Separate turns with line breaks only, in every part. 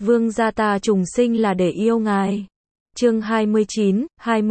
Vương gia ta trùng sinh là để yêu ngài. Chương 29,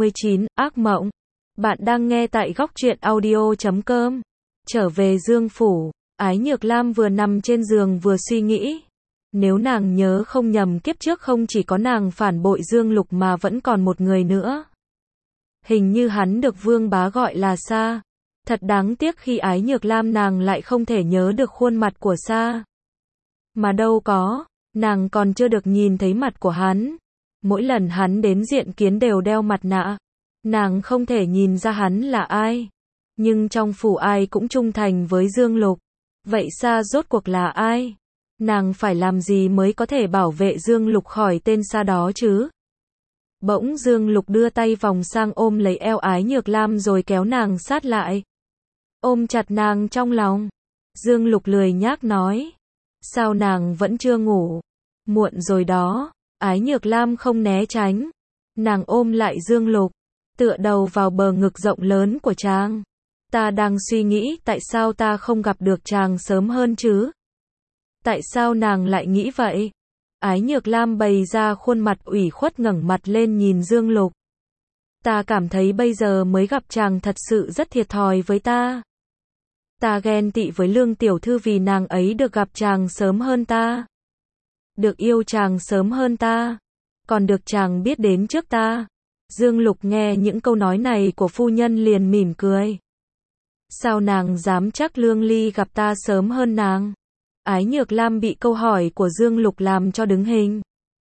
ác mộng. Bạn đang nghe tại góc truyện audio.com. Trở về Dương phủ, Ái Nhược Lam vừa nằm trên giường vừa suy nghĩ. Nếu nàng nhớ không nhầm, kiếp trước không chỉ có nàng phản bội Dương Lục mà vẫn còn một người nữa. Hình như hắn được Vương bá gọi là Sa. Thật đáng tiếc khi Ái Nhược Lam nàng lại không thể nhớ được khuôn mặt của Sa. Mà đâu có, nàng còn chưa được nhìn thấy mặt của hắn. Mỗi lần hắn đến diện kiến đều đeo mặt nạ. Nàng không thể nhìn ra hắn là ai. Nhưng trong phủ ai cũng trung thành với Dương Lục. Vậy Sa rốt cuộc là ai? Nàng phải làm gì mới có thể bảo vệ Dương Lục khỏi tên Sa đó chứ? Bỗng Dương Lục đưa tay vòng sang ôm lấy eo Ái Nhược Lam rồi kéo nàng sát lại. Ôm chặt nàng trong lòng. Dương Lục lười nhác nói. Sao nàng vẫn chưa ngủ? Muộn rồi đó. Ái Nhược Lam không né tránh. Nàng ôm lại Dương Lục, tựa đầu vào bờ ngực rộng lớn của chàng. Ta đang suy nghĩ tại sao ta không gặp được chàng sớm hơn chứ? Tại sao nàng lại nghĩ vậy? Ái Nhược Lam bày ra khuôn mặt ủy khuất ngẩng mặt lên nhìn Dương Lục. Ta cảm thấy bây giờ mới gặp chàng thật sự rất thiệt thòi với ta. Ta ghen tị với Lương tiểu thư vì nàng ấy được gặp chàng sớm hơn ta. Được yêu chàng sớm hơn ta. Còn được chàng biết đến trước ta. Dương Lục nghe những câu nói này của phu nhân liền mỉm cười. Sao nàng dám chắc Lương Ly gặp ta sớm hơn nàng? Ái Nhược Lam bị câu hỏi của Dương Lục làm cho đứng hình.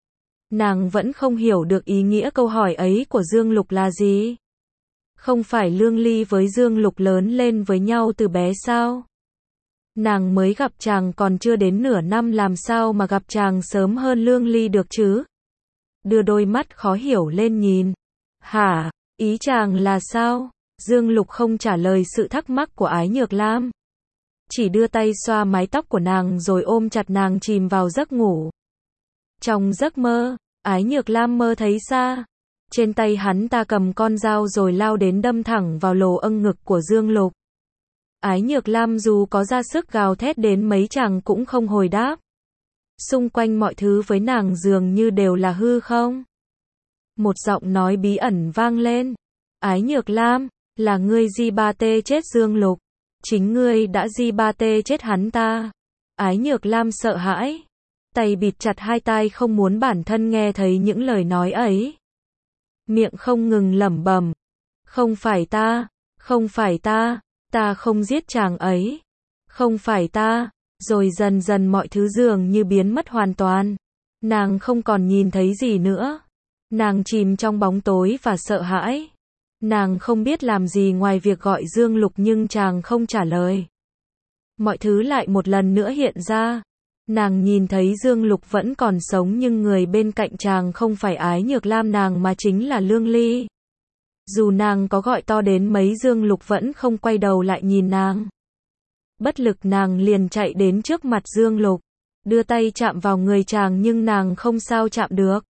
Nàng vẫn không hiểu được ý nghĩa câu hỏi ấy của Dương Lục là gì. Không phải Lương Ly với Dương Lục lớn lên với nhau từ bé sao? Nàng mới gặp chàng còn chưa đến nửa năm, làm sao mà gặp chàng sớm hơn Lương Ly được chứ? Đưa đôi mắt khó hiểu lên nhìn. Hả? Ý chàng là sao? Dương Lục không trả lời sự thắc mắc của Ái Nhược Lam. Chỉ đưa tay xoa mái tóc của nàng rồi ôm chặt nàng chìm vào giấc ngủ. Trong giấc mơ, Ái Nhược Lam mơ thấy Sa. Trên tay hắn ta cầm con dao rồi lao đến đâm thẳng vào lỗ âng ngực của Dương Lục. Ái Nhược Lam dù có ra sức gào thét đến mấy chàng cũng không hồi đáp. Xung quanh mọi thứ với nàng dường như đều là hư không. Một giọng nói bí ẩn vang lên. Ái Nhược Lam, là ngươi di ba tê chết Dương Lục. Chính ngươi đã di ba tê chết hắn ta. Ái Nhược Lam sợ hãi. Tay bịt chặt hai tai không muốn bản thân nghe thấy những lời nói ấy. Miệng không ngừng lẩm bẩm. Không phải ta, không phải ta, ta không giết chàng ấy. Không phải ta. Rồi dần dần mọi thứ dường như biến mất hoàn toàn. Nàng không còn nhìn thấy gì nữa. Nàng chìm trong bóng tối và sợ hãi. Nàng không biết làm gì ngoài việc gọi Dương Lục nhưng chàng không trả lời. Mọi thứ lại một lần nữa hiện ra. Nàng nhìn thấy Dương Lục vẫn còn sống nhưng người bên cạnh chàng không phải Ái Nhược Lam nàng mà chính là Lương Ly. Dù nàng có gọi to đến mấy Dương Lục vẫn không quay đầu lại nhìn nàng. Bất lực nàng liền chạy đến trước mặt Dương Lục. Đưa tay chạm vào người chàng nhưng nàng không sao chạm được.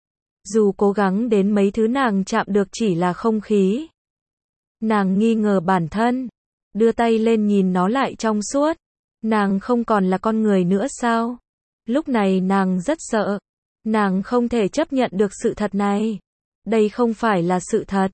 Dù cố gắng đến mấy thứ nàng chạm được chỉ là không khí. Nàng nghi ngờ bản thân. Đưa tay lên nhìn nó lại trong suốt. Nàng không còn là con người nữa sao? Lúc này nàng rất sợ. Nàng không thể chấp nhận được sự thật này. Đây không phải là sự thật.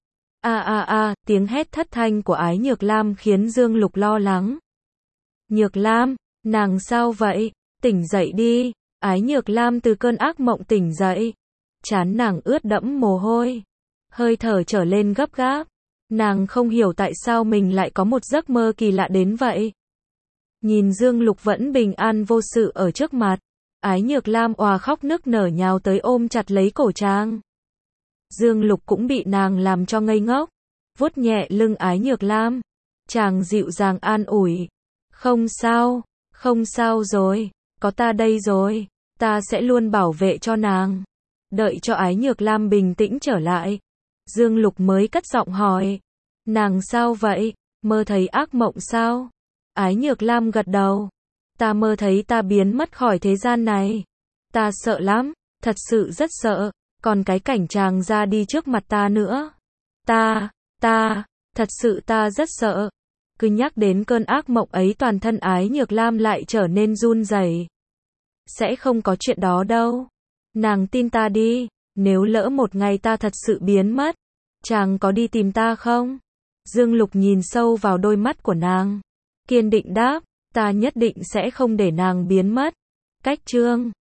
Tiếng hét thất thanh của Ái Nhược Lam khiến Dương Lục lo lắng. Nhược Lam, nàng sao vậy? Tỉnh dậy đi. Ái Nhược Lam từ cơn ác mộng tỉnh dậy. Trán nàng ướt đẫm mồ hôi. Hơi thở trở lên gấp gáp. Nàng không hiểu tại sao mình lại có một giấc mơ kỳ lạ đến vậy. Nhìn Dương Lục vẫn bình an vô sự ở trước mặt. Ái Nhược Lam òa khóc nức nở nhào tới ôm chặt lấy cổ chàng. Dương Lục cũng bị nàng làm cho ngây ngốc. Vuốt nhẹ lưng Ái Nhược Lam. Chàng dịu dàng an ủi. Không sao rồi. Có ta đây rồi. Ta sẽ luôn bảo vệ cho nàng. Đợi cho Ái Nhược Lam bình tĩnh trở lại. Dương Lục mới cất giọng hỏi. Nàng sao vậy? Mơ thấy ác mộng sao? Ái Nhược Lam gật đầu. Ta mơ thấy ta biến mất khỏi thế gian này. Ta sợ lắm, thật sự rất sợ. Còn cái cảnh chàng ra đi trước mặt ta nữa. Thật sự ta rất sợ. Cứ nhắc đến cơn ác mộng ấy toàn thân Ái Nhược Lam lại trở nên run rẩy. Sẽ không có chuyện đó đâu. Nàng tin ta đi, nếu lỡ một ngày ta thật sự biến mất, chàng có đi tìm ta không? Dương Lục nhìn sâu vào đôi mắt của nàng, kiên định đáp, ta nhất định sẽ không để nàng biến mất. Cách chương